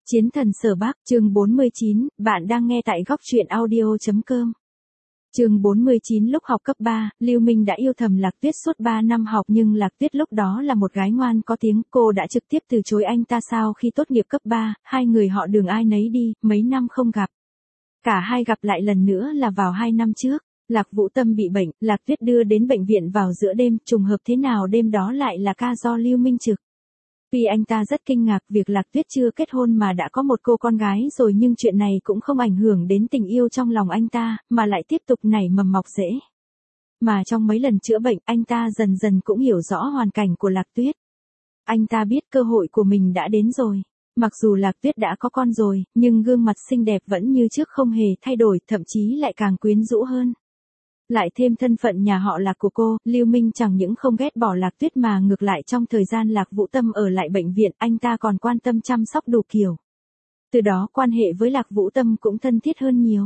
Chiến thần Sở Bắc, chương 49, bạn đang nghe tại góc truyện audio.com. Chương 49 lúc học cấp 3, Lưu Minh đã yêu thầm Lạc Tuyết suốt 3 năm học nhưng Lạc Tuyết lúc đó là một gái ngoan có tiếng, cô đã trực tiếp từ chối anh ta sau khi tốt nghiệp cấp 3, hai người họ đường ai nấy đi, mấy năm không gặp. Cả hai gặp lại lần nữa là vào 2 năm trước, Lạc Vũ Tâm bị bệnh, Lạc Tuyết đưa đến bệnh viện vào giữa đêm, trùng hợp thế nào đêm đó lại là ca do Lưu Minh trực. Tuy anh ta rất kinh ngạc việc Lạc Tuyết chưa kết hôn mà đã có một cô con gái rồi nhưng chuyện này cũng không ảnh hưởng đến tình yêu trong lòng anh ta, mà lại tiếp tục nảy mầm mọc rễ. Mà trong mấy lần chữa bệnh, anh ta dần dần cũng hiểu rõ hoàn cảnh của Lạc Tuyết. Anh ta biết cơ hội của mình đã đến rồi. Mặc dù Lạc Tuyết đã có con rồi, nhưng gương mặt xinh đẹp vẫn như trước không hề thay đổi, thậm chí lại càng quyến rũ hơn. Lại thêm thân phận nhà họ Lạc của cô, Lưu Minh chẳng những không ghét bỏ Lạc Tuyết mà ngược lại trong thời gian Lạc Vũ Tâm ở lại bệnh viện, anh ta còn quan tâm chăm sóc đủ kiểu. Từ đó quan hệ với Lạc Vũ Tâm cũng thân thiết hơn nhiều.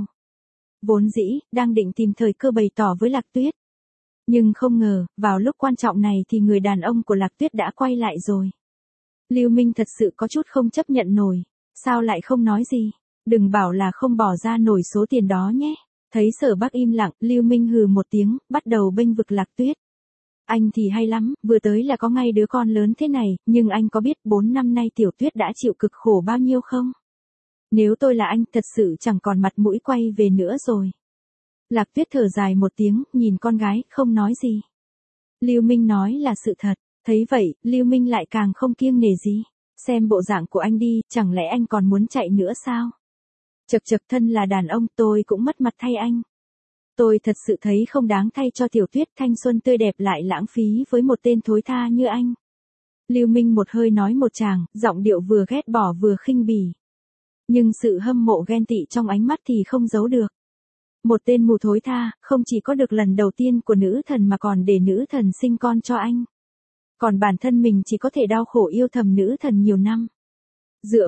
Vốn dĩ, đang định tìm thời cơ bày tỏ với Lạc Tuyết. Nhưng không ngờ, vào lúc quan trọng này thì người đàn ông của Lạc Tuyết đã quay lại rồi. Lưu Minh thật sự có chút không chấp nhận nổi. Sao lại không nói gì? Đừng bảo là không bỏ ra nổi số tiền đó nhé. Thấy Sở Bắc im lặng, Lưu Minh hừ một tiếng, bắt đầu bênh vực Lạc Tuyết. Anh thì hay lắm, vừa tới là có ngay đứa con lớn thế này, nhưng anh có biết 4 năm nay Tiểu Tuyết đã chịu cực khổ bao nhiêu không? Nếu tôi là anh, thật sự chẳng còn mặt mũi quay về nữa rồi. Lạc Tuyết thở dài một tiếng, nhìn con gái, không nói gì. Lưu Minh nói là sự thật, thấy vậy, Lưu Minh lại càng không kiêng nể gì. Xem bộ dạng của anh đi, chẳng lẽ anh còn muốn chạy nữa sao? Chật chật, thân là đàn ông tôi cũng mất mặt thay anh. Tôi thật sự thấy không đáng thay cho Tiểu Tuyết thanh xuân tươi đẹp lại lãng phí với một tên thối tha như anh. Lưu Minh một hơi nói một tràng, giọng điệu vừa ghét bỏ vừa khinh bỉ. Nhưng sự hâm mộ ghen tị trong ánh mắt thì không giấu được. Một tên mù thối tha, không chỉ có được lần đầu tiên của nữ thần mà còn để nữ thần sinh con cho anh. Còn bản thân mình chỉ có thể đau khổ yêu thầm nữ thần nhiều năm. Dựa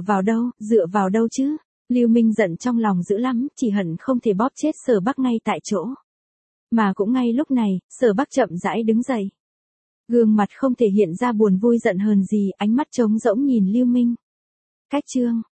vào đâu chứ? Lưu Minh giận trong lòng dữ lắm, chỉ hận không thể bóp chết Sở Bắc ngay tại chỗ. Mà cũng ngay lúc này, Sở Bắc chậm rãi đứng dậy. Gương mặt không thể hiện ra buồn vui giận hờn gì, ánh mắt trống rỗng nhìn Lưu Minh. Cách chương